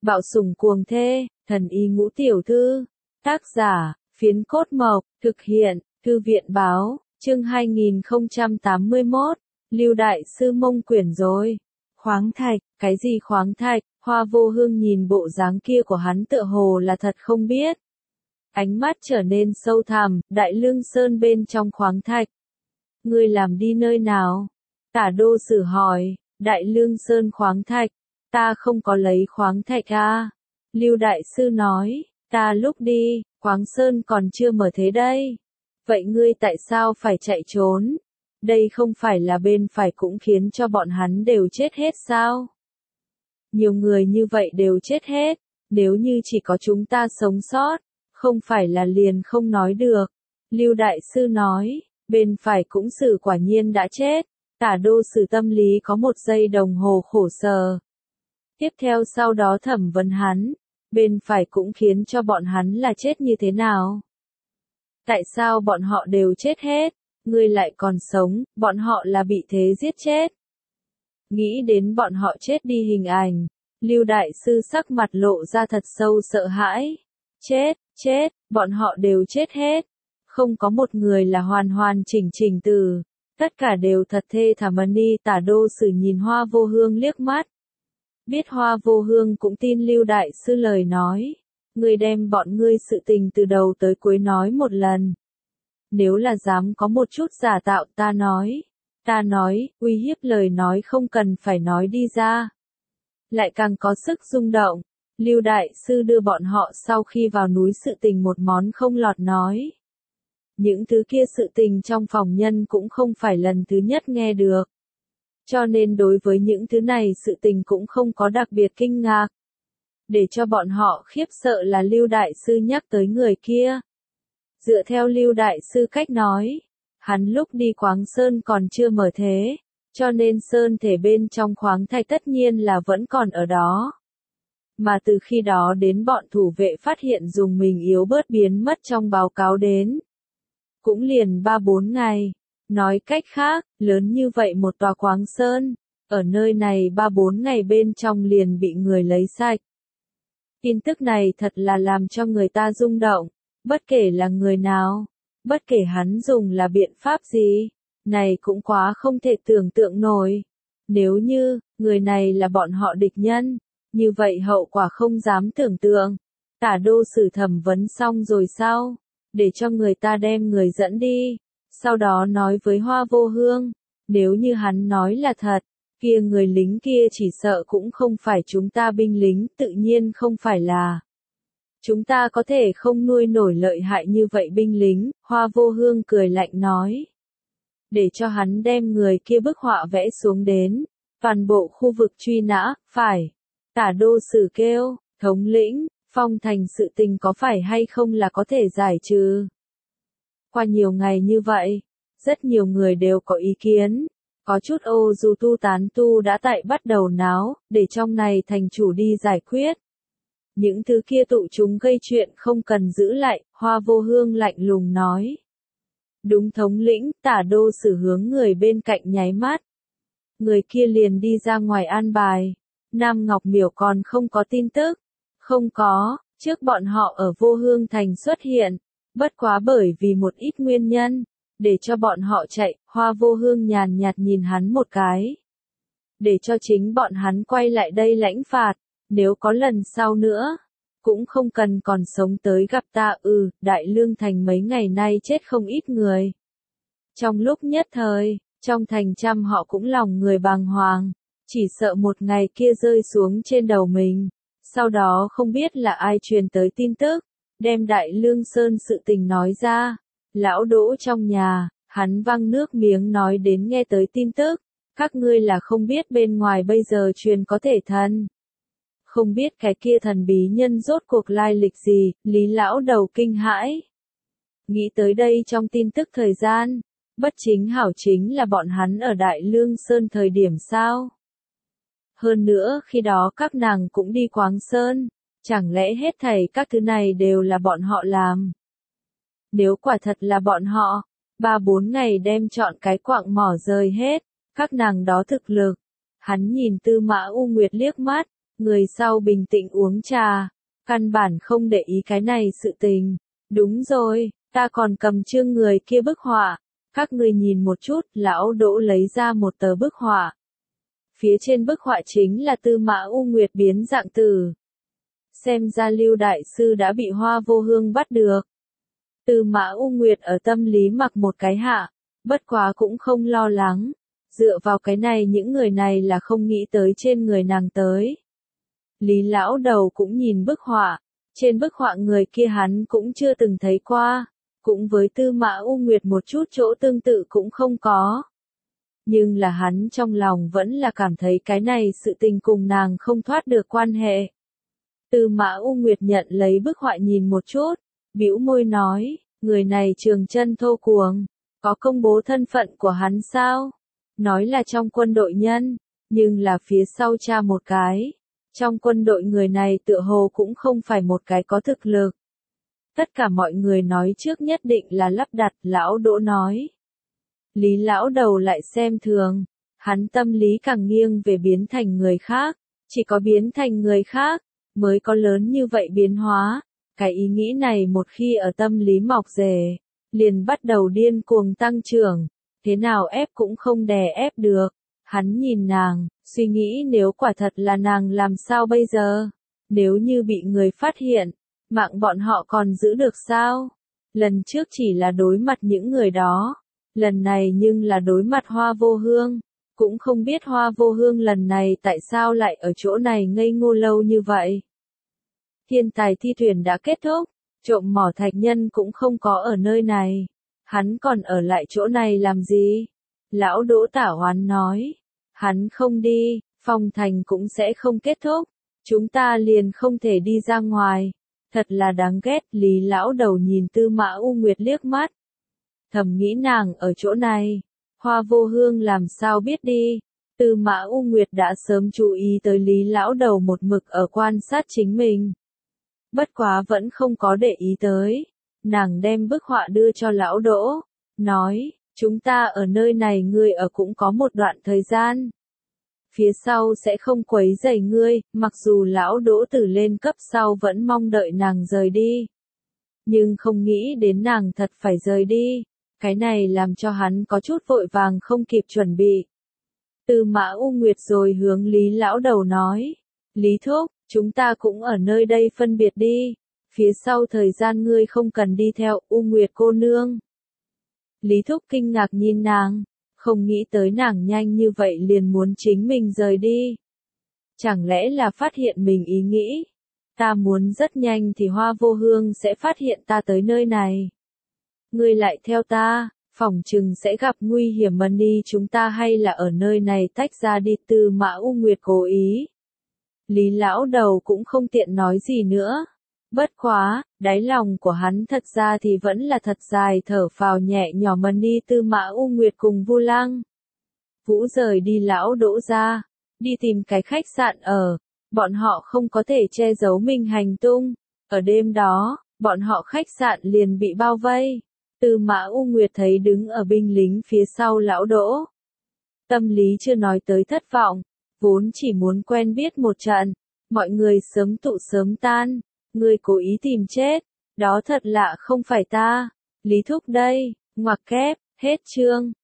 Bạo sủng cuồng thê, thần y ngũ tiểu thư. Tác giả, Phiến Cốt Mộc, thực hiện, Thư viện báo, chương 2081, Lưu Đại Sư Mông Quyển rồi. Khoáng thạch, cái gì khoáng thạch? Hoa Vô Hương nhìn bộ dáng kia của hắn tựa hồ là thật không biết. Ánh mắt trở nên sâu thẳm, Đại Lương Sơn bên trong khoáng thạch. Ngươi làm đi nơi nào? Tả Đô Sử hỏi. Đại Lương Sơn khoáng thạch. Ta không có lấy khoáng thạch à? Lưu Đại Sư nói. Ta lúc đi, khoáng sơn còn chưa mở thế đây. Vậy ngươi tại sao phải chạy trốn? Đây không phải là bên phải cũng khiến cho bọn hắn đều chết hết sao? Nhiều người như vậy đều chết hết. Nếu như chỉ có chúng ta sống sót, không phải là liền không nói được. Lưu Đại Sư nói, bên phải cũng Sử quả nhiên đã chết. Tả Đô Sử tâm lý có một giây đồng hồ khổ sở. Tiếp theo sau đó thẩm vấn hắn, bên phải cũng khiến cho bọn hắn là chết như thế nào? Tại sao bọn họ đều chết hết, ngươi lại còn sống, bọn họ là bị thế giết chết? Nghĩ đến bọn họ chết đi hình ảnh, Lưu Đại Sư sắc mặt lộ ra thật sâu sợ hãi. Chết, bọn họ đều chết hết. Không có một người là hoàn hoàn chỉnh chỉnh từ. Tất cả đều thật thê thảm đi. Tả Đô Sử nhìn Hoa Vô Hương liếc mắt. Biết Hoa Vô Hương cũng tin Lưu Đại Sư lời nói. Ngươi đem bọn ngươi sự tình từ đầu tới cuối nói một lần. Nếu là dám có một chút giả tạo ta nói, uy hiếp lời nói không cần phải nói đi ra. Lại càng có sức rung động. Lưu Đại Sư đưa bọn họ sau khi vào núi sự tình một món không lọt nói. Những thứ kia sự tình trong phòng nhân cũng không phải lần thứ nhất nghe được. Cho nên đối với những thứ này sự tình cũng không có đặc biệt kinh ngạc. Để cho bọn họ khiếp sợ là Lưu Đại Sư nhắc tới người kia. Dựa theo Lưu Đại Sư cách nói, hắn lúc đi khoáng sơn còn chưa mở thế, cho nên sơn thể bên trong khoáng thạch tất nhiên là vẫn còn ở đó. Mà từ khi đó đến bọn thủ vệ phát hiện dùng mình yếu bớt biến mất trong báo cáo đến. Cũng liền 3-4 ngày. Nói cách khác, lớn như vậy một tòa khoáng sơn, ở nơi này 3-4 ngày bên trong liền bị người lấy sạch. Tin tức này thật là làm cho người ta rung động, bất kể là người nào, bất kể hắn dùng là biện pháp gì, này cũng quá không thể tưởng tượng nổi. Nếu như, người này là bọn họ địch nhân, như vậy hậu quả không dám tưởng tượng. Tả Đô Sử thẩm vấn xong rồi sao? Để cho người ta đem người dẫn đi. Sau đó nói với Hoa Vô Hương, nếu như hắn nói là thật, kia người lính kia chỉ sợ cũng không phải chúng ta binh lính, tự nhiên không phải là. Chúng ta có thể không nuôi nổi lợi hại như vậy binh lính, Hoa Vô Hương cười lạnh nói. Để cho hắn đem người kia bức họa vẽ xuống đến, toàn bộ khu vực truy nã, phải. Tả Đô Sử kêu, thống lĩnh, phong thành sự tình có phải hay không là có thể giải trừ. Qua nhiều ngày như vậy, rất nhiều người đều có ý kiến. Có chút ô dù tu tán tu đã tại bắt đầu náo, để trong này thành chủ đi giải quyết. Những thứ kia tụ chúng gây chuyện không cần giữ lại, Hoa Vô Hương lạnh lùng nói. Đúng thống lĩnh, Tả Đô Sử hướng người bên cạnh nháy mắt. Người kia liền đi ra ngoài an bài. Nam Ngọc Miểu còn không có tin tức. Không có, trước bọn họ ở Vô Hương Thành xuất hiện. Bất quá bởi vì một ít nguyên nhân, để cho bọn họ chạy, Hoa Vô Hương nhàn nhạt nhìn hắn một cái. Để cho chính bọn hắn quay lại đây lãnh phạt, nếu có lần sau nữa, cũng không cần còn sống tới gặp ta. Đại Lương Thành mấy ngày nay chết không ít người. Trong lúc nhất thời, trong thành trăm họ cũng lòng người bàng hoàng, chỉ sợ một ngày kia rơi xuống trên đầu mình. Sau đó không biết là ai truyền tới tin tức, đem Đại Lương Sơn sự tình nói ra. Lão Đỗ trong nhà, hắn văng nước miếng nói đến nghe tới tin tức. Các ngươi là không biết bên ngoài bây giờ truyền có thể thần. Không biết cái kia thần bí nhân rốt cuộc lai lịch gì, Lý lão đầu kinh hãi. Nghĩ tới đây trong tin tức thời gian, bất chính hảo chính là bọn hắn ở Đại Lương Sơn thời điểm sao. Hơn nữa khi đó các nàng cũng đi khoáng sơn, chẳng lẽ hết thảy các thứ này đều là bọn họ làm. Nếu quả thật là bọn họ, 3-4 ngày đem chọn cái quạng mỏ rời hết, các nàng đó thực lực. Hắn nhìn Tư Mã U Nguyệt liếc mắt, Người sau bình tĩnh uống trà, căn bản không để ý cái này sự tình. Đúng rồi, ta còn cầm chương người kia bức họa. Các người nhìn một chút, lão Đỗ lấy ra một tờ bức họa. Phía trên bức họa chính là Tư Mã U Nguyệt biến dạng tử. Xem ra Lưu đại sư đã bị Hoa Vô Hương bắt được. Tư Mã U Nguyệt ở tâm lý mặc một cái hạ, bất quá cũng không lo lắng. Dựa vào cái này những người này là không nghĩ tới trên người nàng tới. Lý lão đầu cũng nhìn bức họa, trên bức họa người kia hắn cũng chưa từng thấy qua, cũng với Tư Mã U Nguyệt một chút chỗ tương tự cũng không có. Nhưng là hắn trong lòng vẫn là cảm thấy cái này sự tình cùng nàng không thoát được quan hệ. Tư Mã U Nguyệt nhận lấy bức họa nhìn một chút, bĩu môi nói, người này trường chân thô cuồng, có công bố thân phận của hắn sao? Nói là trong quân đội nhân, nhưng là phía sau tra một cái. Trong quân đội người này tựa hồ cũng không phải một cái có thực lực. Tất cả mọi người nói trước nhất định là lắp đặt, lão Đỗ nói. Lý lão đầu lại xem thường, hắn tâm lý càng nghiêng về biến thành người khác, chỉ có biến thành người khác, mới có lớn như vậy biến hóa. Cái ý nghĩ này một khi ở tâm lý mọc rễ, liền bắt đầu điên cuồng tăng trưởng, thế nào ép cũng không đè ép được. Hắn nhìn nàng, suy nghĩ nếu quả thật là nàng làm sao bây giờ? Nếu như bị người phát hiện, mạng bọn họ còn giữ được sao? Lần trước chỉ là đối mặt những người đó, lần này nhưng là đối mặt Hoa Vô Hương. Cũng không biết Hoa Vô Hương lần này tại sao lại ở chỗ này ngây ngô lâu như vậy. Thiên tài thi tuyển đã kết thúc, trộm mỏ thạch nhân cũng không có ở nơi này. Hắn còn ở lại chỗ này làm gì? Lão Đỗ Tả Hoán nói. Hắn không đi, phong thành cũng sẽ không kết thúc. Chúng ta liền không thể đi ra ngoài. Thật là đáng ghét. Lý lão đầu nhìn Tư Mã U Nguyệt liếc mắt. Thầm nghĩ nàng ở chỗ này. Hoa Vô Hương làm sao biết đi. Tư Mã U Nguyệt đã sớm chú ý tới Lý lão đầu một mực ở quan sát chính mình. Bất quá vẫn không có để ý tới. Nàng đem bức họa đưa cho lão Đỗ. Nói, chúng ta ở nơi này ngươi ở cũng có một đoạn thời gian. Phía sau sẽ không quấy rầy ngươi, mặc dù lão Đỗ Tử lên cấp sau vẫn mong đợi nàng rời đi. Nhưng không nghĩ đến nàng thật phải rời đi. Cái này làm cho hắn có chút vội vàng không kịp chuẩn bị. Tư Mã U Nguyệt rồi hướng Lý lão đầu nói. Lý thúc, chúng ta cũng ở nơi đây phân biệt đi. Phía sau thời gian ngươi không cần đi theo U Nguyệt cô nương. Lý thúc kinh ngạc nhìn nàng. Không nghĩ tới nàng nhanh như vậy liền muốn chính mình rời đi. Chẳng lẽ là phát hiện mình ý nghĩ. Ta muốn rất nhanh thì Hoa Vô Hương sẽ phát hiện ta tới nơi này. Ngươi lại theo ta, phỏng chừng sẽ gặp nguy hiểm mà đi chúng ta hay là ở nơi này tách ra đi. Tư Mã U Nguyệt cố ý. Lý lão đầu cũng không tiện nói gì nữa. Bất quá, đáy lòng của hắn thật ra thì vẫn là thật dài thở phào nhẹ nhõm mà đi. Tư Mã U Nguyệt cùng Vu Lăng Vũ rời đi lão Đỗ ra, đi tìm cái khách sạn ở. Bọn họ không có thể che giấu mình hành tung. Ở đêm đó, bọn họ khách sạn liền bị bao vây. Tư Mã U Nguyệt thấy đứng ở binh lính phía sau lão Đỗ. Tâm lý chưa nói tới thất vọng, vốn chỉ muốn quen biết một trận. Mọi người sớm tụ sớm tan. Ngươi cố ý tìm chết, đó thật lạ không phải ta. Lý thúc đây, ngoặc kép, hết chương.